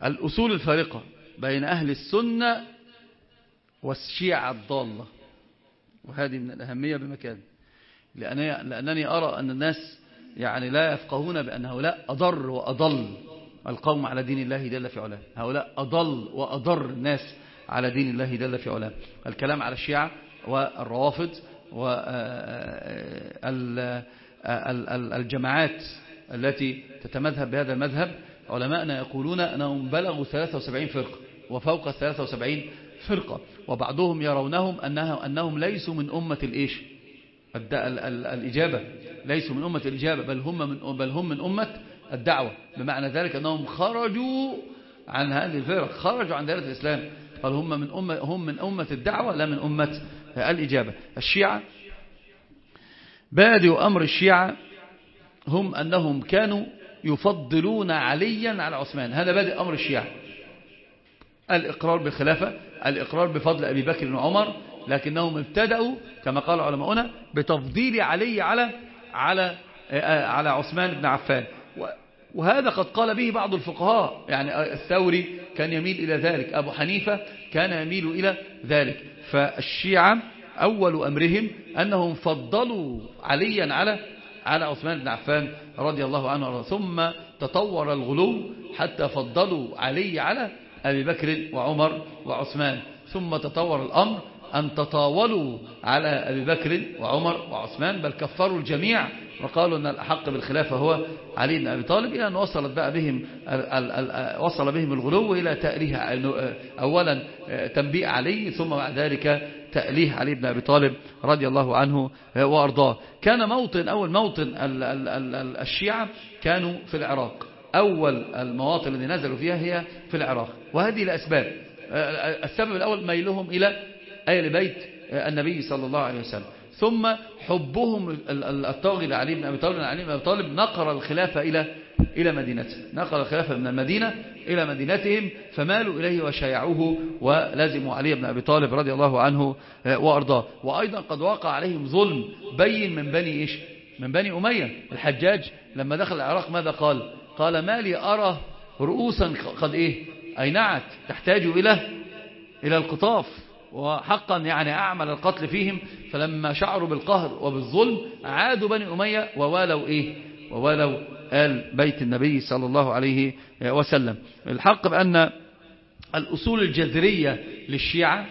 الأصول الفارقة بين أهل السنة والشيعة الضالة، وهذه من الأهمية بمكان، لأنني أرى أن الناس يعني لا يفقهون بأن هؤلاء أضر وأضل القوم على دين الله جل في علاه. هؤلاء أضل وأضر الناس على دين الله جل في علاه. الكلام على الشيعة والروافض والجماعات التي تتمذهب بهذا المذهب، علماءنا يقولون أنهم بلغوا 73 فرقة وفوق 73 فرقة، وبعضهم يرونهم أنهم ليسوا من أمة الإيش الإجابة، ليسوا من أمة الإجابة، بل هم من أمة الدعوة، بمعنى ذلك أنهم خرجوا عن هذه الفرق، خرجوا عن دائرة الإسلام، قال هم من أمة الدعوة لا من أمة الإجابة. الشيعة بادئ أمر الشيعة هم أنهم كانوا يفضلون عليا على عثمان، هذا بادئ أمر الشيعة، الإقرار بالخلافة، الإقرار بفضل أبي بكر وعمر، لكنهم ابتدأوا كما قال علماؤنا بتفضيل علي على عثمان بن عفان، وهذا قد قال به بعض الفقهاء، يعني الثوري كان يميل إلى ذلك، أبو حنيفة كان يميل إلى ذلك. فالشيعة أول أمرهم أنهم فضلوا عليا على عثمان بن عفان رضي الله عنه، ثم تطور الغلو حتى فضلوا علي على أبي بكر وعمر وعثمان، ثم تطور الأمر أن تطاولوا على أبي بكر وعمر وعثمان، بل كفروا الجميع وقالوا أن الأحق بالخلافة هو علي بن أبي طالب، إلى أن وصلت بقى وصل بهم الغلو إلى تأليه، أولا تنبيء علي، ثم بعد ذلك تأليه علي بن أبي طالب رضي الله عنه وأرضاه. كان أول موطن الشيعة كانوا في العراق، أول المواطن التي نزلوا فيها هي في العراق، وهذه لأسباب. السبب الأول ميلهم إلى أهل بيت النبي صلى الله عليه وسلم، ثم حبهم الطاغي لعلي بن أبي طالب. علي بن أبي طالب نقل الخلافة إلى مدينته، نقل الخلافة من المدينة إلى مدينتهم، فمالوا إليه وشايعوه ولازموا علي بن أبي طالب رضي الله عنه وأرضاه. وأيضا قد وقع عليهم ظلم بين من بني أمية. الحجاج لما دخل العراق ماذا قال ما لي أرى رؤوسا قد أينعت تحتاج إلى القطاف، وحقا يعني أعمل القتل فيهم. فلما شعروا بالقهر وبالظلم عادوا بني أمية ووالوا آل بيت النبي صلى الله عليه وسلم. الحق بأن الأصول الجذرية للشيعة،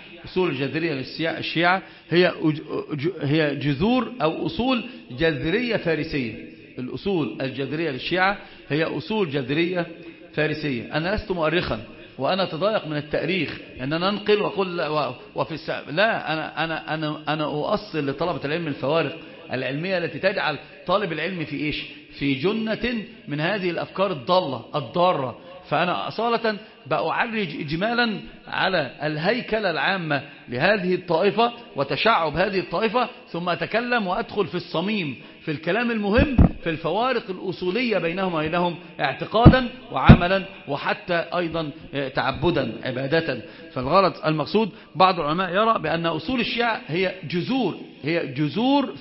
هي جذور أو أصول جذرية فارسية. الأصول الجذرية للشيعة هي أصول جذرية فارسية. أنا لست مؤرخا وأنا أتضايق من التأريخ أن أنا أنقل وأقول لا، أنا أؤصل لطلبة العلم الفوارق العلمية التي تجعل طالب العلم في جنة من هذه الأفكار الضارة. فأنا أصالة بأعرج إجمالا على الهيكلة العامة لهذه الطائفة وتشعب هذه الطائفة، ثم أتكلم وأدخل في الصميم في الكلام المهم في الفوارق الأصولية بينهم وبينهم اعتقادا وعملا وحتى أيضا تعبدا عبادة. فالغرض المقصود بعض العلماء يرى بأن أصول الشيعة هي جذور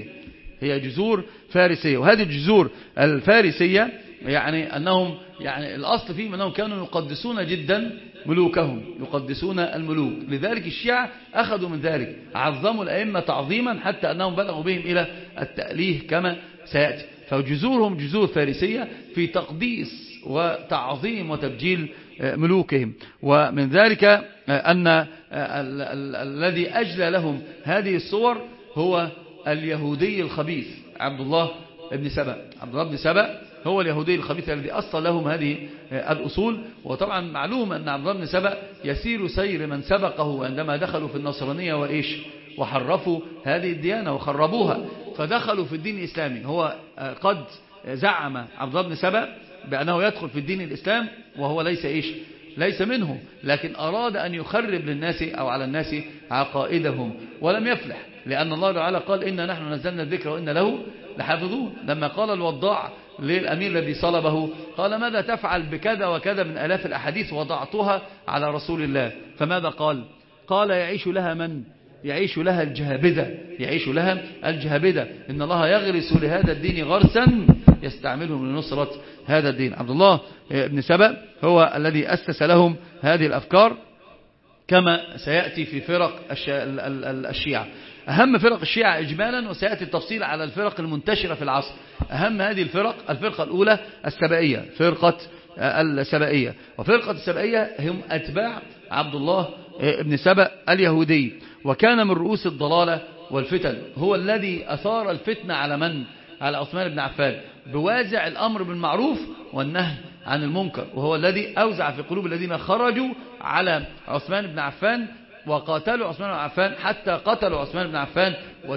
فارسية، وهذه الجذور الفارسية يعني أنهم الأصل فيهم أنهم كانوا يقدسون جدا ملوكهم، يقدسون الملوك. لذلك الشيعة أخذوا من ذلك، عظموا الأئمة تعظيما حتى أنهم بلغوا بهم إلى التأليه كما سيأتي. فجذورهم جذور فارسية في تقديس وتعظيم وتبجيل ملوكهم. ومن ذلك أن الذي أجلى لهم هذه الصور هو اليهودي الخبيث عبد الله بن سبأ هو اليهودي الخبيث الذي أصل لهم هذه الأصول. وطبعا معلوم أن عبد الله بن سبأ يسير سير من سبقه عندما دخلوا في النصرانية وحرفوا هذه الديانة وخربوها، فدخلوا في الدين الإسلامي. هو قد زعم عبد الله بن سبأ بأنه يدخل في الدين الإسلام وهو ليس منه، لكن أراد أن يخرب للناس أو على الناس عقائدهم ولم يفلح، لأن الله تعالى قال إنا نحن نزلنا الذكر وإنا له لحافظون. لما قال الوضاع للأمير الذي صلبه قال ماذا تفعل بكذا وكذا من آلاف الأحاديث وضعتها على رسول الله، فماذا قال يعيش لها من يعيش لها الجهابذة، يعيش لها الجهابذة. إن الله يغرس لهذا الدين غرسا يستعملهم لنصرة هذا الدين. عبد الله بن سبأ هو الذي أسس لهم هذه الأفكار، كما سيأتي في فرق الشيعة. أهم فرق الشيعة إجمالا، وسيأتي التفصيل على الفرق المنتشرة في العصر. أهم هذه الفرقة الأولى السبائية، فرقة السبائية. وفرقة السبائية هم أتباع عبد الله بن سبأ اليهودي، وكان من رؤوس الضلالة والفتن. هو الذي أثار الفتنة على من؟ على عثمان بن عفان، بوازع الأمر بالمعروف والنهي عن المنكر. وهو الذي أوزع في قلوب الذين خرجوا على عثمان بن عفان وقاتلوا عثمان بن عفان حتى قتلوا عثمان بن عفان،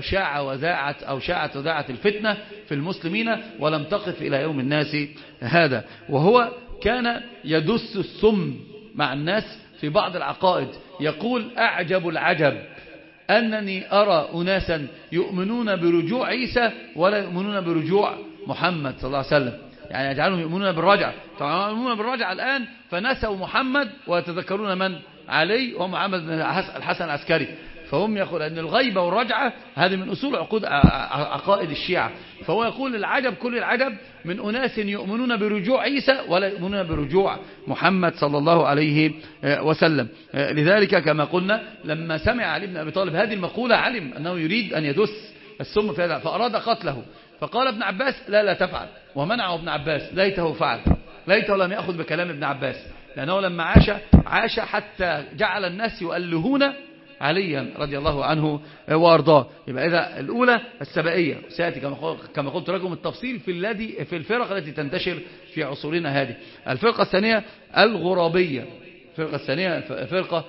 شاعت وذاعت الفتنة في المسلمين ولم تقف إلى يوم الناس هذا. وهو كان يدس السم مع الناس في بعض العقائد. يقول: أعجب العجب أنني أرى أناسا يؤمنون برجوع عيسى ولا يؤمنون برجوع محمد صلى الله عليه وسلم. يعني يجعلهم يؤمنون بالرجعة. طبعا يؤمنون بالرجعة الآن فنسوا محمد ويتذكرون من؟ علي ومحمد بن الحسن العسكري. فهم يقول أن الغيبة والرجعة هذه من أصول عقائد الشيعة. فهو يقول: العجب كل العجب من أناس يؤمنون برجوع عيسى ولا يؤمنون برجوع محمد صلى الله عليه وسلم. لذلك كما قلنا لما سمع علي بن أبي طالب هذه المقولة علم أنه يريد أن يدس السم في هذا، فأراد قتله. فقال ابن عباس: لا تفعل. ومنعه ابن عباس: ليته فعل، ليته لم يأخذ بكلام ابن عباس، لأنه لما عاش حتى جعل الناس يؤلهون عليا رضي الله عنه وارضاه. يبقى إذا الأولى السبائية، سيأتي كما قلت لكم التفصيل في الفرق التي تنتشر في عصورنا هذه. الفرقة الثانية الغرابية. الفرقة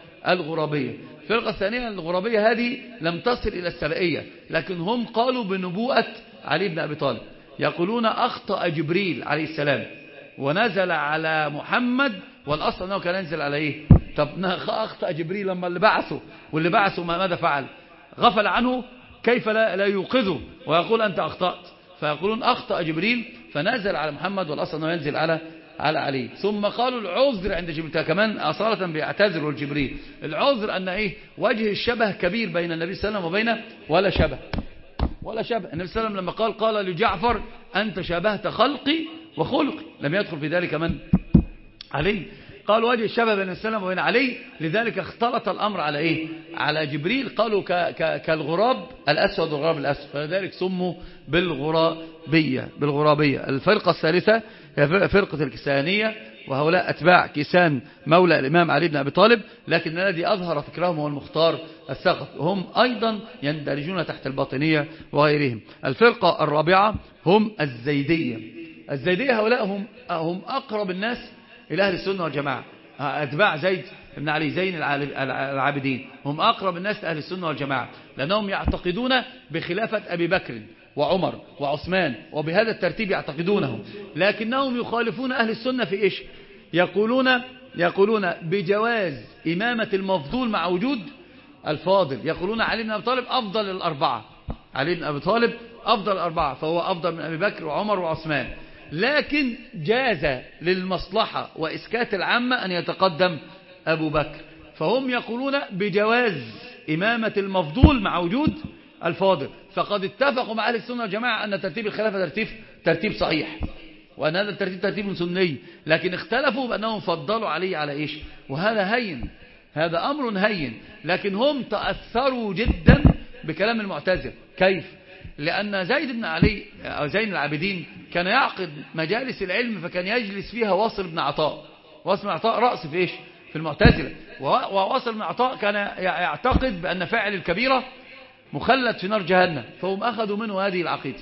الثانية الغرابية هذه لم تصل إلى السبائية، لكن هم قالوا بنبوءة علي بن أبي طالب. يقولون: أخطأ جبريل عليه السلام ونزل على محمد، والأصل أنه كان ينزل على إيه؟ طب أخطأ جبريل لما واللي بعثه ماذا فعل؟ غفل عنه، كيف لا يوقظه ويقول أنت أخطأت؟ فيقولون: أخطأ جبريل فنزل على محمد، والأصل أنه ينزل على علي. ثم قالوا العذر عند جبريل، كمان أصالة بيعتذروا لجبريل. العذر أن إيه؟ وجه الشبه كبير بين النبي صلى الله عليه وسلم وبين ولا شبه. النبي صلى الله عليه وسلم لما قال لجعفر: أنت شبهت خلقي وخلقي، لم يدخل في ذلك من؟ علي. قالوا وجه الشبه بين السلام وبين علي، لذلك اختلط الأمر على إيه؟ على جبريل. قالوا كالغراب الأسود والغراب الأسود، فلذلك سموا بالغرابية. الفرقة الثالثة هي فرقة الكسانية، وهؤلاء أتباع كيسان مولى الإمام علي بن أبي طالب، لكن الذي أظهر فكرهم هو المختار الثقفي، وهم أيضا يندرجون تحت الباطنية وغيرهم. الفرقة الرابعة هم الزيدية. هؤلاء هم أقرب الناس إلى أهل السنة والجماعة. أتباع زيد بن علي زين العابدين هم أقرب الناس لأهل السنة والجماعة، لأنهم يعتقدون بخلافة أبي بكر وعمر وعثمان، وبهذا الترتيب يعتقدونهم. لكنهم يخالفون أهل السنة في إيش؟ يقولون بجواز إمامة المفضول مع وجود الفاضل. يقولون علي بن أبي طالب أفضل الأربعة، علي بن أبي طالب أفضل الأربعة، فهو أفضل من أبي بكر وعمر وعثمان، لكن جاز للمصلحة وإسكات العامة أن يتقدم أبو بكر. فهم يقولون بجواز إمامة المفضول مع وجود الفاضل. فقد اتفقوا مع أهل السنة والجماعة أن ترتيب الخلافة ترتيب صحيح، وأن هذا الترتيب ترتيب سني، لكن اختلفوا بأنهم فضلوا عليه على إيش؟ وهذا هين، هذا أمر هين. لكن هم تأثروا جدا بكلام المعتزلة. كيف؟ لأن زيد بن علي أو زين العابدين كان يعقد مجالس العلم، فكان يجلس فيها واصل بن عطاء. واصل بن عطاء رأس في إيش؟ في المعتزلة. وواصل بن عطاء كان يعتقد بأن فاعل الكبيرة مخلد في نار جهنم، فهم أخذوا منه هذه العقيدة،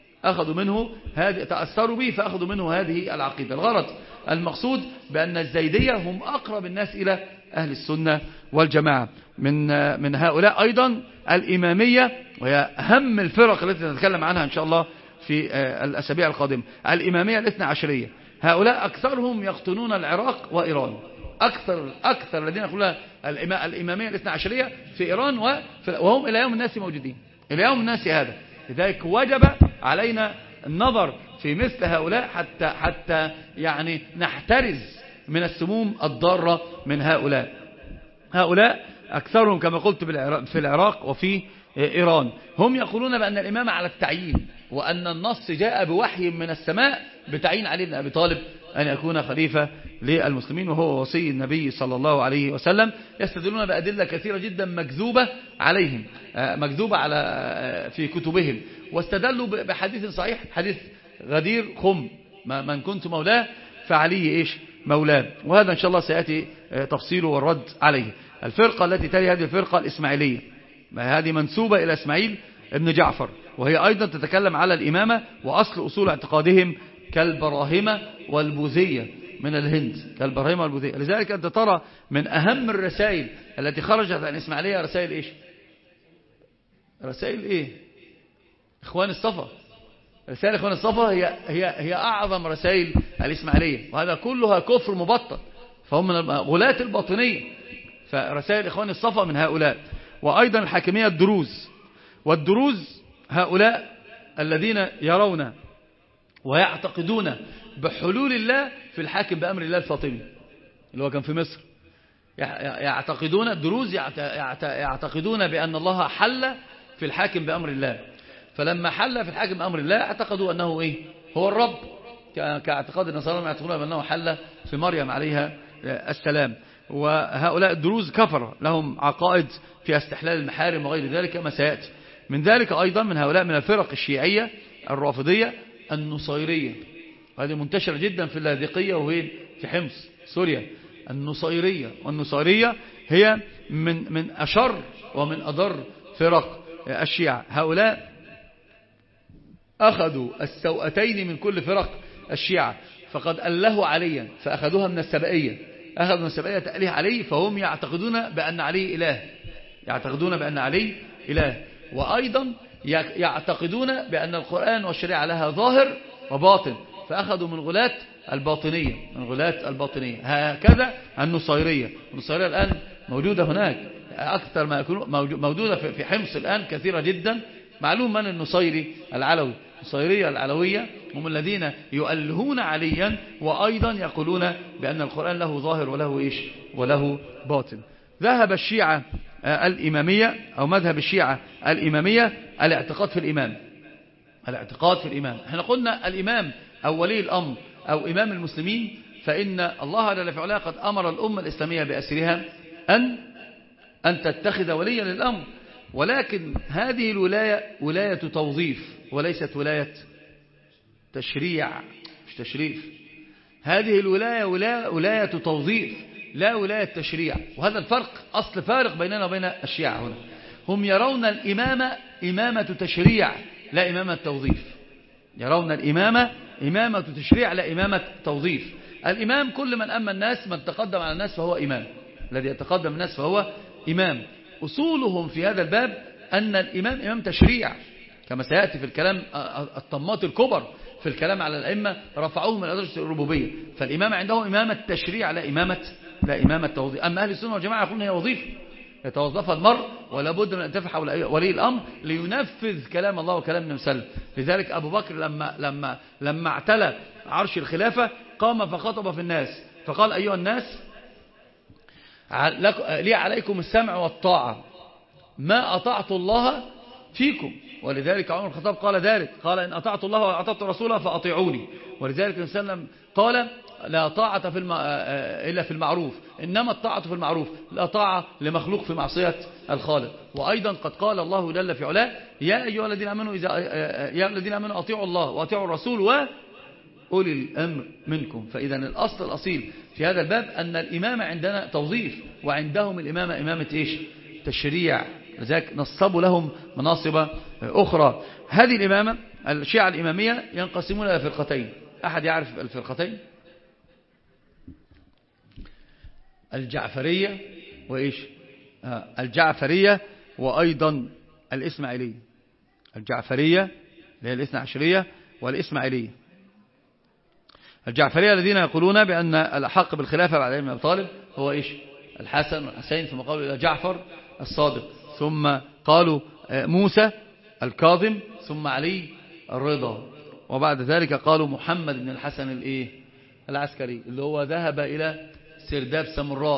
تأثروا به فأخذوا منه هذه العقيدة. الغرض المقصود بأن الزيدية هم أقرب الناس إلى أهل السنة والجماعة. من هؤلاء أيضا الإمامية، وهي أهم الفرق التي نتكلم عنها إن شاء الله في الأسابيع القادمة. الإمامية الاثنى عشرية، هؤلاء أكثرهم يقطنون العراق وإيران. أكثر الذين يقولون الإمامية الاثنى عشرية في إيران، وهم إلى يوم الناس موجودين، إلى يوم الناس هذا. لذلك وجب علينا النظر في مثل هؤلاء حتى يعني نحترز من السموم الضارة من هؤلاء أكثرهم كما قلت في العراق وفي إيران. هم يقولون بأن الإمامة على التعيين، وأن النص جاء بوحي من السماء بتعيين علي بن أبي طالب أن يكون خليفة للمسلمين وهو وصي النبي صلى الله عليه وسلم. يستدلون بأدلة كثيرة جدا مكذوبة عليهم، مكذوبة في كتبهم، واستدلوا بحديث صحيح، حديث غدير خم من كنت مولاه فعلي مولاه. وهذا إن شاء الله سيأتي تفصيله والرد عليه. الفرقة التي تلي هذه الفرقة الإسماعيلية، هذه منسوبة إلى إسماعيل ابن جعفر، وهي أيضا تتكلم على الإمامة، وأصل أصول اعتقادهم كالبراهمة والبوذية من الهند، كالبراهمة والبوذية. لذلك أنت ترى من أهم الرسائل التي خرجت عن الإسماعيلية رسائل رسائل إخوان الصفا. رسائل إخوان الصفا هي أعظم رسائل الإسماعيلية، وهذا كلها كفر مبطل، فهم من غلاة الباطنية. فرسائل إخوان الصفا من هؤلاء. وأيضا الحاكمية الدروز، والدروز هؤلاء الذين يرون ويعتقدون بحلول الله في الحاكم بأمر الله الفاطمي اللي هو كان في مصر. يعتقدون الدروز يعتقدون بأن الله حل في الحاكم بأمر الله، فلما حل في الحاكم بأمر الله اعتقدوا أنه هو الرب، كاعتقاد النصارى يعتقدون بأنه حل في مريم عليها السلام. وهؤلاء الدروز كفر لهم عقائد في استحلال المحارم وغير ذلك كما سيأتي. من ذلك أيضا من هؤلاء من الفرق الشيعية الرافضية النصيرية، وهذه منتشرة جدا في اللاذقية وهي في حمص سوريا. النصيرية، والنصيرية هي من أشر ومن أضر فرق الشيعة. هؤلاء أخذوا السوءتين من كل فرق الشيعة، فقد أله عليا فأخذوها من السبائية، أخذوا من السبائية تأليه علي، فهم يعتقدون بأن علي إله، يعتقدون بأن علي إله. وأيضا يعتقدون بأن القرآن والشريعة لها ظاهر وباطن، فأخذوا من غلاة الباطنية، من غلاة الباطنية. هكذا النصيرية. النصيرية الآن موجودة هناك أكثر ما يكون موجودة في حمص الآن كثيرة جدا. معلوم من النصيري العلوي. النصيرية العلوية هم الذين يؤلهون عليا، وأيضا يقولون بأن القرآن له ظاهر وله باطن. ذهب الشيعة الإمامية أو مذهب الشيعة الإمامية الاعتقاد في الإمام. الاعتقاد في الإمام، احنا قلنا الإمام أو ولي الأمر أو إمام المسلمين، فإن الله جل وعلا قد أمر الأمة الإسلامية بأسرها أن تتخذ وليا للأمر، ولكن هذه الولاية ولاية توظيف وليست ولاية تشريع، مش تشريف. هذه الولاية ولاية توظيف لا ولاية تشريع. وهذا الفرق أصل فارق بيننا وبين الشيعة هنا. هم يرون الإمامة إمامة تشريع لا إمامة توظيف. يرون الإمامة إمامة تشريع لا إمامة توظيف. الإمام كل من أما الناس، من تقدم على الناس فهو إمام، الذي يتقدم الناس فهو إمام. أصولهم في هذا الباب أن الإمام إمام تشريع، كما سيأتي في الكلام الطمات الكبر في الكلام على الأئمة رفعوهم من درجة الربوبية. فالإمام عنده إمامة تشريع لا إمامة توظيف. أما أهل السنة والجماعة يقولون هي وظيفة يتوظفها المرء، ولا بد من أن تفح ولي الأمر لينفذ كلام الله وكلام النبي صلى الله عليه وسلم. لذلك أبو بكر لما اعتلى عرش الخلافة قام فخطب في الناس فقال: أيها الناس، لي عليكم السمع والطاعة، ما أطعت الله فيكم. ولذلك عمر الخطاب قال ذلك، قال: إن أطعت الله وأطعت رسوله فأطيعوني. ولذلك النبي صلى الله عليه وسلم قال: لا طاعة إلا في المعروف، إنما الطاعة في المعروف، لا طاعة لمخلوق في معصية الخالق. وأيضا قد قال الله جل في علاه: يا أيها الذين آمنوا أطيعوا الله وأطيعوا الرسول وأولي الأمر منكم. فإذا الأصل الأصيل في هذا الباب أن الإمامة عندنا توظيف، وعندهم الإمامة إمامة تشريع. لذلك نصبوا لهم مناصب أخرى. هذه الإمامة الشيعة الإمامية ينقسمون إلى فرقتين. أحد يعرف الفرقتين؟ الجعفرية الجعفرية وأيضا الإسماعيلية. الجعفرية اللي هي الاثنى عشرية، والإسماعيلية. الجعفرية الذين يقولون بأن الأحق بالخلافة بعد علي بن أبي طالب هو الحسن والحسين، ثم قالوا إلى جعفر الصادق، ثم قالوا موسى الكاظم، ثم علي الرضا، وبعد ذلك قالوا محمد بن الحسن العسكري اللي هو ذهب إلى سرداب سامراء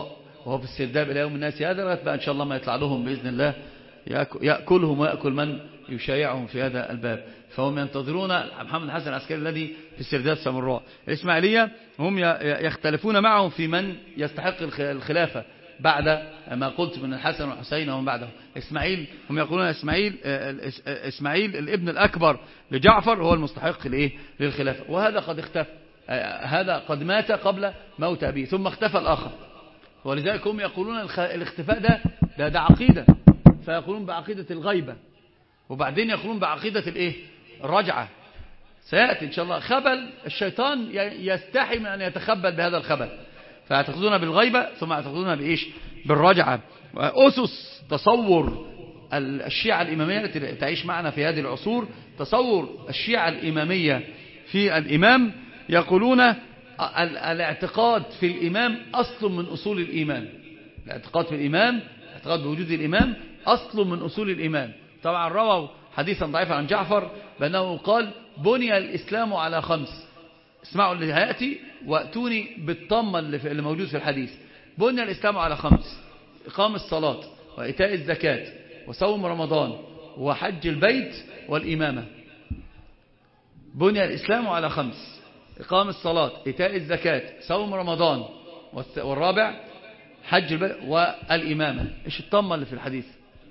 وهو في السرداب إلى يوم الناس هذا، لغاية بقى إن شاء الله ما يطلع لهم بإذن الله يأكلهم ويأكل من يشايعهم في هذا الباب. فهم ينتظرون محمد الحسن العسكري الذي في السرداب سامراء. الإسماعيلية هم يختلفون معهم في من يستحق الخلافة بعد ما قلت من الحسن والحسين ومن بعده. إسماعيل هم يقولون إسماعيل الابن الأكبر لجعفر هو المستحق للخلافة، وهذا قد اختفى، هذا قد مات قبل موت أبيه ثم اختفى الآخر. ولذلك هم يقولون الاختفاء ده عقيدة، فيقولون بعقيدة الغيبة، وبعدين يقولون بعقيدة الرجعة. سيأتي إن شاء الله خبل الشيطان يستحي من أن يتخبل بهذا الخبل، فيعتقدون بالغيبة ثم يعتقدون بالرجعة. وأسس تصور الشيعة الإمامية التي تعيش معنا في هذه العصور، تصور الشيعة الإمامية في الإمام، يقولون الاعتقاد في الإمام أصل من أصول الإيمان. الاعتقاد في الإمام، الاعتقاد بوجود الإمام أصل من أصول الإيمان. طبعا رووا حديثا ضعيفا عن جعفر بأنه قال بني الإسلام على 5. اسمعوا اللي هيأتي وأتوني بالطمة اللي موجود في الحديث. بني الإسلام على 5: إقام الصلاة، وإيتاء الزكاة، وصوم رمضان، وحج البيت، والإمامة. بني الإسلام على 5: إقام الصلاة، إيتاء الزكاة، صوم رمضان، والرابع حج البيت والإمامة. إيش الطمة اللي في الحديث؟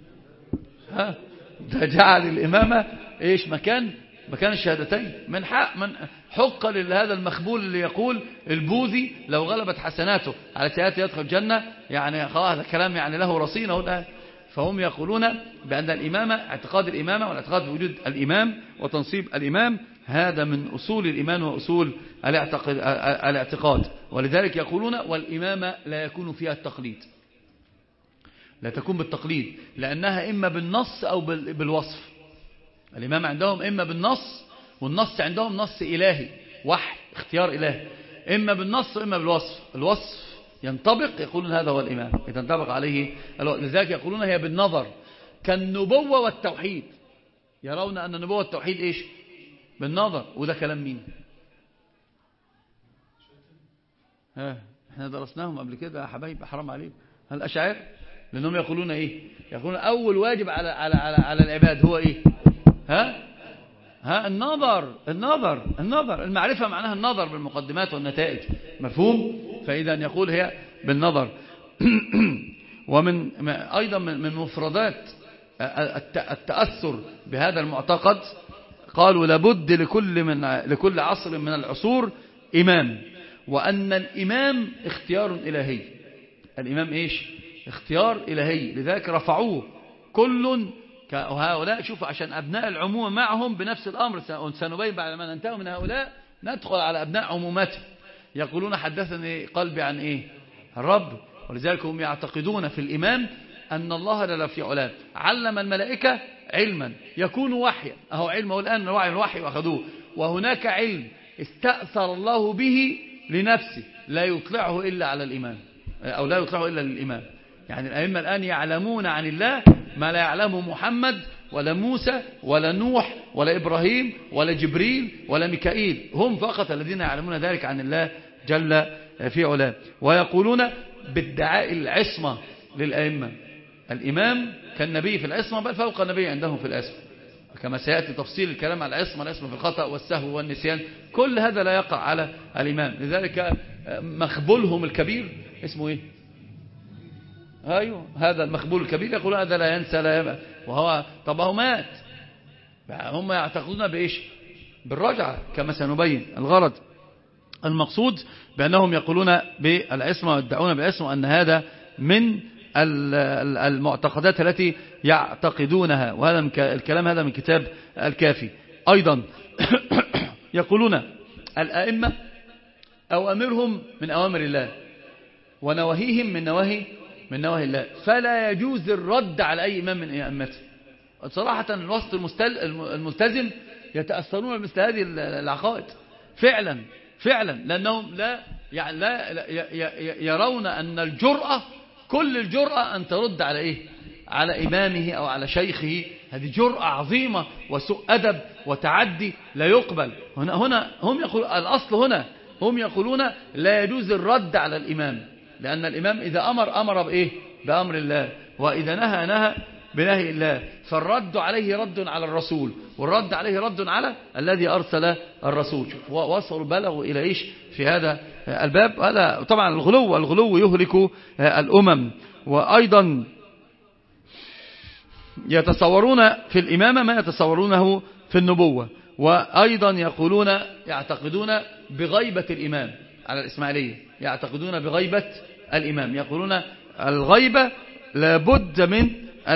ده جعل الإمامة مكان الشهادتين. من حق لهذا المخبول اللي يقول البوذي لو غلبت حسناته على سيئاته يدخل الجنة، يعني هذا كلام يعني له رصينه الآن. فهم يقولون بأن الإمامة، اعتقاد الإمامة والاعتقاد بوجود الإمام وتنصيب الإمام، هذا من أصول الإيمان وأصول الاعتقاد. ولذلك يقولون والإمامة لا يكون فيها التقليد، لا تكون بالتقليد، لأنها إما بالنص أو بالوصف. الإمامة عندهم إما بالنص، والنص عندهم نص إلهي، وحي، اختيار إلهي، إما بالنص وإما بالوصف. الوصف ينطبق يقولون هذا هو الإمام، يتنطبق عليه. لذلك يقولون هي بالنظر، كالنبوة والتوحيد. يرون أن النبوة والتوحيد بالنظر. وده كلام مين؟ احنا درسناهم قبل كده يا حبايب، حرام عليكم. الأشاعرة لأنهم يقولون يقولون أول واجب على العباد هو النظر. المعرفة معناها النظر بالمقدمات والنتائج، مفهوم؟ فإذا يقول هي بالنظر. ومن أيضا من مفردات التأثر بهذا المعتقد، قالوا لابد لكل عصر من العصور إمام، وأن الإمام اختيار إلهي. الإمام اختيار إلهي. لذلك رفعوه كل هؤلاء. شوفوا، عشان أبناء العمومة معهم بنفس الأمر، سنبين بعد ما ننتهي من هؤلاء ندخل على أبناء عمومته. يقولون حدثني قلبي عن الرب. ولذلك هم يعتقدون في الإمام أن الله جل في علاه علم الملائكة علما يكون وحيا. أهو علمه الآن الوحي وأخذوه. وهناك علم استأثر الله به لنفسه لا يطلعه إلا على الإمام، أو لا يطلعه إلا للإمام. يعني الأئمة الآن يعلمون عن الله ما لا يعلمه محمد ولا موسى ولا نوح ولا إبراهيم ولا جبريل ولا ميكائيل. هم فقط الذين يعلمون ذلك عن الله جل في علاه. ويقولون بادعاء العصمة للأئمة. الإمام كالنبي في العصمة، بل فوق النبي عندهم في العصمة، كما سيأتي تفصيل الكلام على العصمة في الخطأ والسهو والنسيان. كل هذا لا يقع على الإمام. لذلك مخبولهم الكبير اسمه أيوه، هذا المخبول الكبير يقول هذا لا ينسى لا يبقى. وهو طبعه مات. هم يعتقدون بالرجعة كما سنبين. الغرض المقصود بأنهم يقولون بالعصمة ويدعون بالعصمة، أن هذا من المعتقدات التي يعتقدونها. وهذا الكلام هذا من كتاب الكافي. أيضا يقولون الأئمة أوامرهم من أوامر الله، ونواهيهم من نواهي الله، فلا يجوز الرد على أي إمام من أئمته. صراحة الوسط الملتزم يتأثرون بمثل هذه العقائد فعلا، لأنهم لا يرون أن الجرأة، كل الجرأة أن ترد على إمامه أو على شيخه. هذه جرأة عظيمة وسوء أدب وتعدي لا يقبل. هنا هم يقولون الأصل، هنا هم يقولون لا يجوز الرد على الإمام، لأن الإمام إذا أمر بإيه؟ بأمر الله، وإذا نهى بنهي الله. فالرد عليه رد على الرسول، والرد عليه رد على الذي أرسل الرسول. وصلوا بلغوا إلى إيش في هذا الباب؟ هذا طبعا الغلو يهلك الأمم. وأيضا يتصورون في الإمامة ما يتصورونه في النبوة. وأيضا يعتقدون بغيبة الإمام على الإسماعيلية، يعتقدون بغيبة الإمام، يقولون الغيبة لابد من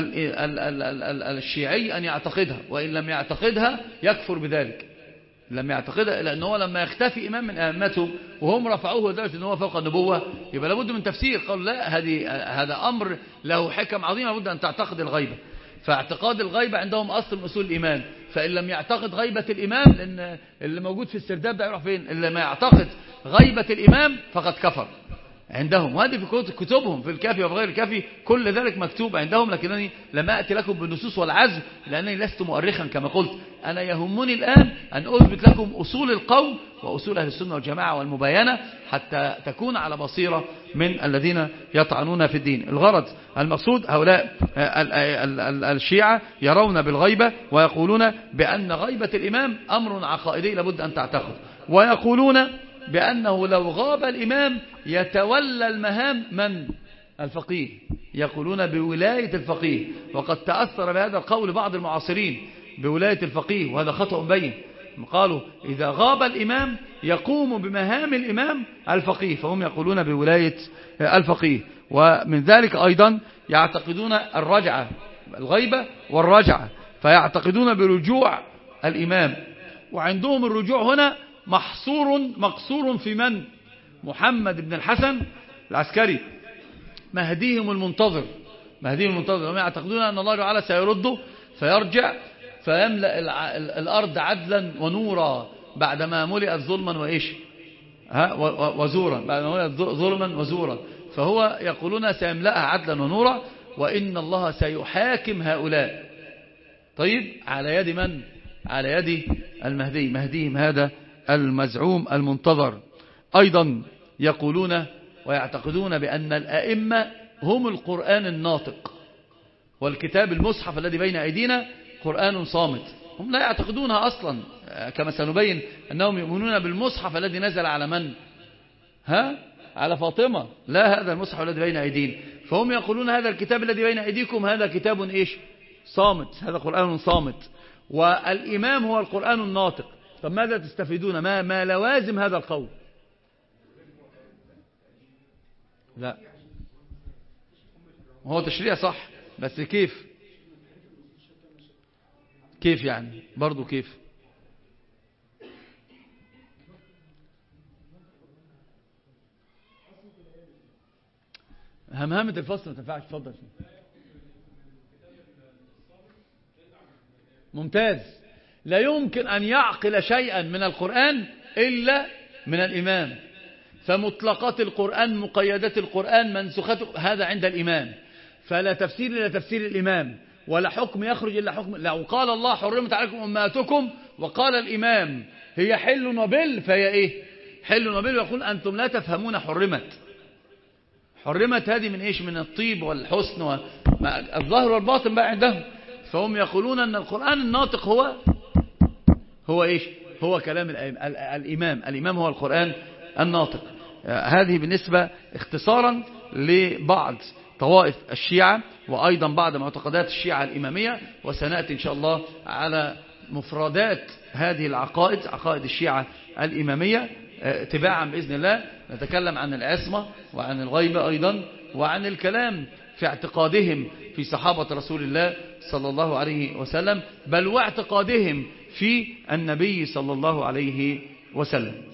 الشيعي أن يعتقدها، وإن لم يعتقدها يكفر بذلك. لم يعتقدها لأنه لما يختفي إمام من أئمتهم وهم رفعوه لدرجة أنه فوق النبوة، يبقى لابد من تفسير. قالوا لا، هذا أمر له حكم عظيمة، لابد أن تعتقد الغيبة. فاعتقاد الغيبة عندهم أصل من أصول الإيمان. فإن لم يعتقد غيبة الإمام، لأن اللي موجود في السرداب ده يروح فين؟ اللي ما يعتقد غيبة الإمام فقد كفر عندهم. وهذه في كتبهم في الكافي وغير الكافي، كل ذلك مكتوب عندهم. لكنني لم أتي لكم بالنصوص والعزم لأنني لست مؤرخا كما قلت. أنا يهمني الآن أن أثبت لكم أصول القول وأصول أهل السنة والجماعة والمباينة، حتى تكون على بصيرة من الذين يطعنون في الدين. الغرض المقصود هؤلاء الشيعة يرون بالغيبة، ويقولون بأن غيبة الإمام أمر عقائدي لابد أن تعتقد. ويقولون بأنه لو غاب الإمام يتولى المهام من؟ الفقيه. يقولون بولاية الفقيه، وقد تأثر بهذا القول بعض المعاصرين بولاية الفقيه، وهذا خطأ بين. قالوا إذا غاب الإمام يقوم بمهام الإمام الفقيه، فهم يقولون بولاية الفقيه. ومن ذلك أيضا يعتقدون الرجعة، الغيبة والرجعة، فيعتقدون برجوع الإمام. وعندهم الرجوع هنا مقصور في من؟ محمد بن الحسن العسكري، مهديهم المنتظر. هم يعتقدون أن الله تعالى سيرده فيرجع فيملأ الأرض عدلا ونورا بعدما ملئت ظلما وإيش وزورا، بعدما ملئت ظلما وزورا. فهو يقولون سيملأها عدلا ونورا، وإن الله سيحاكم هؤلاء. طيب على يد من؟ على يد المهدي، مهديهم هذا المزعوم المنتظر. أيضا يقولون ويعتقدون بأن الأئمة هم القرآن الناطق، والكتاب المصحف الذي بين أيدينا قرآن صامت. هم لا يعتقدونها أصلا، كما سنبين أنهم يؤمنون بالمصحف الذي نزل على من؟ على فاطمة. لا، هذا المصحف الذي بين أيدينا. فهم يقولون هذا الكتاب الذي بين أيديكم هذا كتاب إيش؟ صامت، هذا قرآن صامت، والإمام هو القرآن الناطق. طب ماذا تستفيدون؟ ما لوازم هذا القول؟ لا، هو تشريع صح، بس كيف يعني؟ برضو كيف؟ همهمة الفصل ما تنفعش. تفضل. ممتاز. لا يمكن أن يعقل شيئا من القرآن إلا من الإمام. فمطلقات القرآن، مقيدات القرآن، منسوخات، هذا عند الإمام. فلا تفسير إلا تفسير الإمام، ولا حكم يخرج إلا حكم. لو قال الله حرمت عليكم أمهاتكم وقال الإمام هي حل وبل، فهي إيه؟ حل وبل. ويقول أنتم لا تفهمون حرمت هذه من إيش؟ من الطيب والحسن الظاهر والباطن بقى عندهم. فهم يقولون أن القرآن الناطق هو إيش؟ هو كلام الإمام هو القرآن الناطق. هذه بالنسبة اختصارا لبعض طوائف الشيعة، وأيضا بعض معتقدات الشيعة الإمامية. وسنأتي إن شاء الله على مفردات هذه العقائد، عقائد الشيعة الإمامية تباعا بإذن الله. نتكلم عن العصمة وعن الغيبة أيضا، وعن الكلام في اعتقادهم في صحابة رسول الله صلى الله عليه وسلم، بل واعتقادهم في النبي صلى الله عليه وسلم.